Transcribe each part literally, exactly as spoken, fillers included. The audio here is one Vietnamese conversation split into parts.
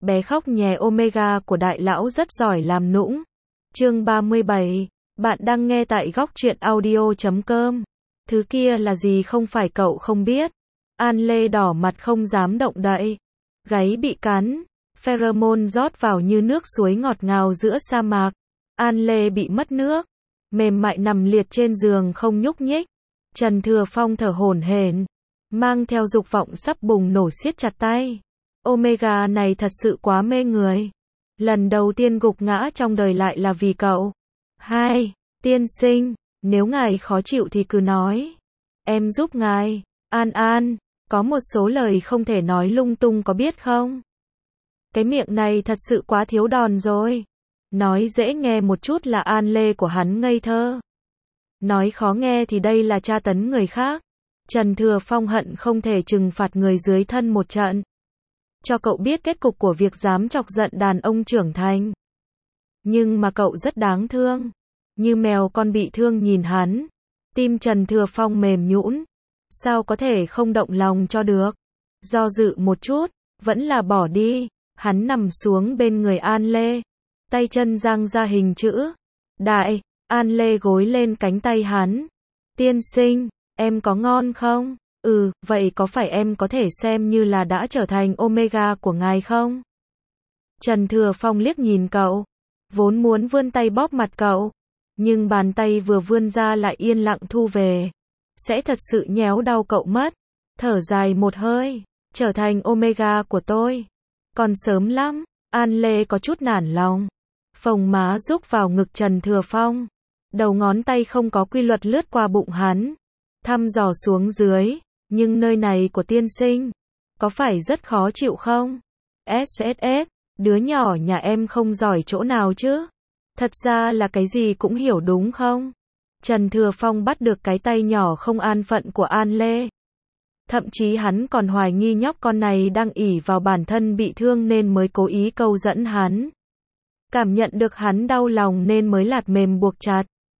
bé khóc nhè Omega của đại lão rất giỏi làm nũng. Chương ba mươi bảy, bạn đang nghe tại góc truyện audio chấm com. Thứ kia là gì không phải cậu không biết. An Lê đỏ mặt không dám động đậy. Gáy bị cắn, pheromone rót vào như nước suối ngọt ngào giữa sa mạc. An Lê bị mất nước, mềm mại nằm liệt trên giường không nhúc nhích. Trần Thừa Phong thở hổn hển, mang theo dục vọng sắp bùng nổ siết chặt tay. Omega này thật sự quá mê người. Lần đầu tiên gục ngã trong đời lại là vì cậu. Hai, tiên sinh, nếu ngài khó chịu thì cứ nói. Em giúp ngài. An An, có một số lời không thể nói lung tung có biết không? Cái miệng này thật sự quá thiếu đòn rồi. Nói dễ nghe một chút là An Lê của hắn ngây thơ. Nói khó nghe thì đây là tra tấn người khác. Trần Thừa Phong hận không thể trừng phạt người dưới thân một trận. Cho cậu biết kết cục của việc dám chọc giận đàn ông trưởng thành. Nhưng mà cậu rất đáng thương. Như mèo con bị thương nhìn hắn. Tim Trần Thừa Phong mềm nhũn. Sao có thể không động lòng cho được. Do dự một chút, vẫn là bỏ đi. Hắn nằm xuống bên người An Lê. Tay chân giang ra hình chữ đại. An Lê gối lên cánh tay hắn. Tiên sinh, em có ngon không? Ừ, vậy có phải em có thể xem như là đã trở thành Omega của ngài không? Trần Thừa Phong liếc nhìn cậu. Vốn muốn vươn tay bóp mặt cậu. Nhưng bàn tay vừa vươn ra lại yên lặng thu về. Sẽ thật sự nhéo đau cậu mất. Thở dài một hơi. Trở thành Omega của tôi. Còn sớm lắm. An Lê có chút nản lòng. Phồng má rúc vào ngực Trần Thừa Phong. Đầu ngón tay không có quy luật lướt qua bụng hắn. Thăm dò xuống dưới. Nhưng nơi này của tiên sinh. Có phải rất khó chịu không? ét ét ét. Đứa nhỏ nhà em không giỏi chỗ nào chứ? Thật ra là cái gì cũng hiểu đúng không? Trần Thừa Phong bắt được cái tay nhỏ không an phận của An Lê. Thậm chí hắn còn hoài nghi nhóc con này đang ỷ vào bản thân bị thương nên mới cố ý câu dẫn hắn. Cảm nhận được hắn đau lòng nên mới lạt mềm buộc chặt.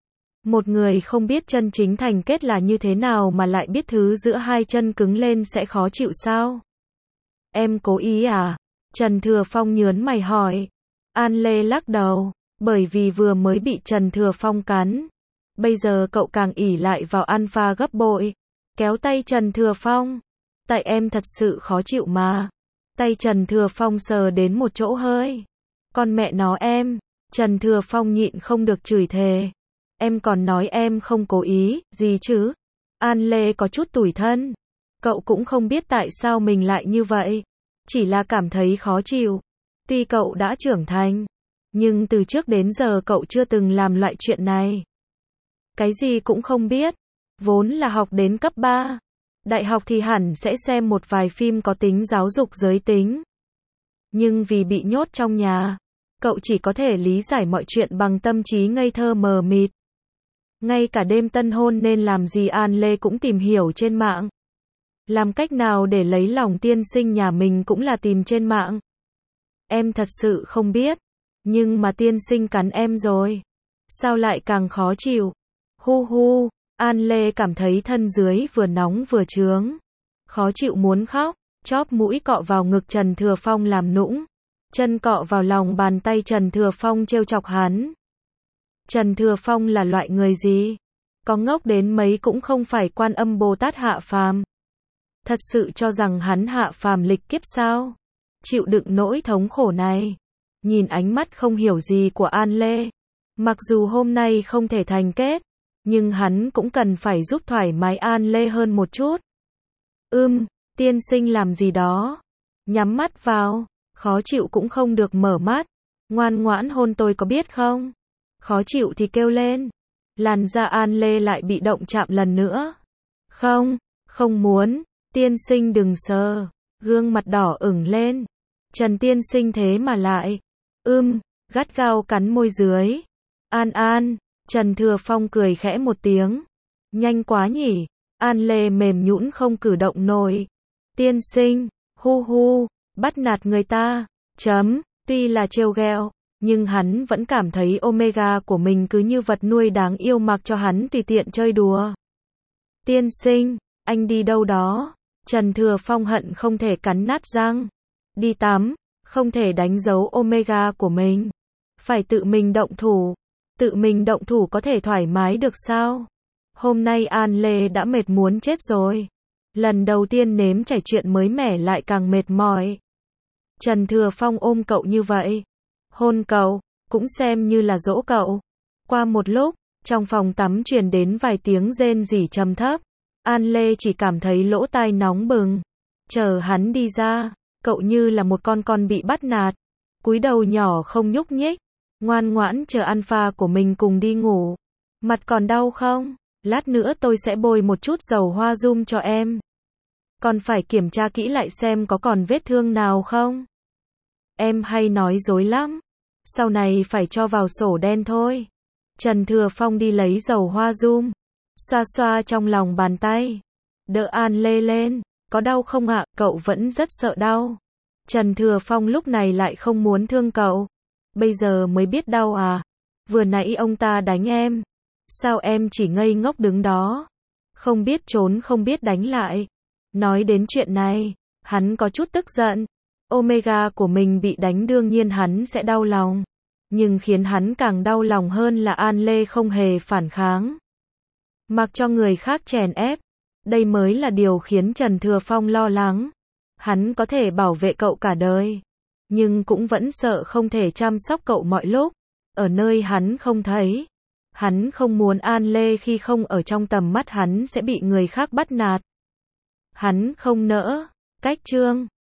Một người không biết chân chính thành kết là như thế nào mà lại biết thứ giữa hai chân cứng lên sẽ khó chịu sao? Em cố ý à? Trần Thừa Phong nhớn mày hỏi. An Lê lắc đầu, bởi vì vừa mới bị Trần Thừa Phong cắn. Bây giờ cậu càng ỷ lại vào alpha gấp bội. Kéo tay Trần Thừa Phong. Tại em thật sự khó chịu mà. Tay Trần Thừa Phong sờ đến một chỗ hơi. Con mẹ nó em. Trần Thừa Phong nhịn không được chửi thề. Em còn nói em không cố ý, gì chứ? An Lê có chút tủi thân. Cậu cũng không biết tại sao mình lại như vậy. Chỉ là cảm thấy khó chịu. Tuy cậu đã trưởng thành. Nhưng từ trước đến giờ cậu chưa từng làm loại chuyện này. Cái gì cũng không biết. Vốn là học đến cấp ba. Đại học thì hẳn sẽ xem một vài phim có tính giáo dục giới tính. Nhưng vì bị nhốt trong nhà, cậu chỉ có thể lý giải mọi chuyện bằng tâm trí ngây thơ mờ mịt. Ngay cả đêm tân hôn nên làm gì An Lê cũng tìm hiểu trên mạng. Làm cách nào để lấy lòng tiên sinh nhà mình cũng là tìm trên mạng. Em thật sự không biết. Nhưng mà tiên sinh cắn em rồi. Sao lại càng khó chịu? Hu hu. An Lê cảm thấy thân dưới vừa nóng vừa chướng. Khó chịu muốn khóc. Chóp mũi cọ vào ngực Trần Thừa Phong làm nũng. Chân cọ vào lòng bàn tay Trần Thừa Phong trêu chọc hắn. Trần Thừa Phong là loại người gì? Có ngốc đến mấy cũng không phải Quan Âm Bồ Tát hạ phàm. Thật sự cho rằng hắn hạ phàm lịch kiếp sao? Chịu đựng nỗi thống khổ này. Nhìn ánh mắt không hiểu gì của An Lê. Mặc dù hôm nay không thể thành kết. Nhưng hắn cũng cần phải giúp thoải mái An Lê hơn một chút. Ưm, tiên sinh làm gì đó? Nhắm mắt vào. Khó chịu cũng không được mở mắt. Ngoan ngoãn hôn tôi có biết không? Khó chịu thì kêu lên. Làn da An Lê lại bị động chạm lần nữa. Không, không muốn. Tiên sinh đừng sờ. Gương mặt đỏ ửng lên. Trần tiên sinh thế mà lại. Ưm, gắt gao cắn môi dưới. An An. Trần Thừa Phong cười khẽ một tiếng. Nhanh quá nhỉ. An Lê mềm nhũn không cử động nổi. Tiên sinh. Hu hu. Bắt nạt người ta. Chấm. Tuy là trêu ghẹo. Nhưng hắn vẫn cảm thấy Omega của mình cứ như vật nuôi đáng yêu mặc cho hắn tùy tiện chơi đùa. Tiên sinh. Anh đi đâu đó? Trần Thừa Phong hận không thể cắn nát răng. Đi tắm. Không thể đánh dấu Omega của mình. Phải tự mình động thủ. Tự mình động thủ có thể thoải mái được sao? Hôm nay An Lê đã mệt muốn chết rồi. Lần đầu tiên nếm trải chuyện mới mẻ lại càng mệt mỏi. Trần Thừa Phong ôm cậu như vậy. Hôn cậu, cũng xem như là dỗ cậu. Qua một lúc, trong phòng tắm truyền đến vài tiếng rên rỉ trầm thấp. An Lê chỉ cảm thấy lỗ tai nóng bừng. Chờ hắn đi ra, cậu như là một con con bị bắt nạt. Cúi đầu nhỏ không nhúc nhích. Ngoan ngoãn chờ alpha của mình cùng đi ngủ. Mặt còn đau không? Lát nữa tôi sẽ bôi một chút dầu hoa zoom cho em. Còn phải kiểm tra kỹ lại xem có còn vết thương nào không. Em hay nói dối lắm. Sau này phải cho vào sổ đen thôi. Trần Thừa Phong đi lấy dầu hoa zoom. Xoa xoa trong lòng bàn tay. Đỡ An Lê lên. Có đau không ạ? Cậu vẫn rất sợ đau. Trần Thừa Phong lúc này lại không muốn thương cậu. Bây giờ mới biết đau à? Vừa nãy ông ta đánh em. Sao em chỉ ngây ngốc đứng đó? Không biết trốn không biết đánh lại. Nói đến chuyện này, hắn có chút tức giận. Omega của mình bị đánh đương nhiên hắn sẽ đau lòng. Nhưng khiến hắn càng đau lòng hơn là An Lê không hề phản kháng. Mặc cho người khác chèn ép. Đây mới là điều khiến Trần Thừa Phong lo lắng. Hắn có thể bảo vệ cậu cả đời. Nhưng cũng vẫn sợ không thể chăm sóc cậu mọi lúc. Ở nơi hắn không thấy. Hắn không muốn An Lê khi không ở trong tầm mắt hắn sẽ bị người khác bắt nạt. Hắn không nỡ. Cách chương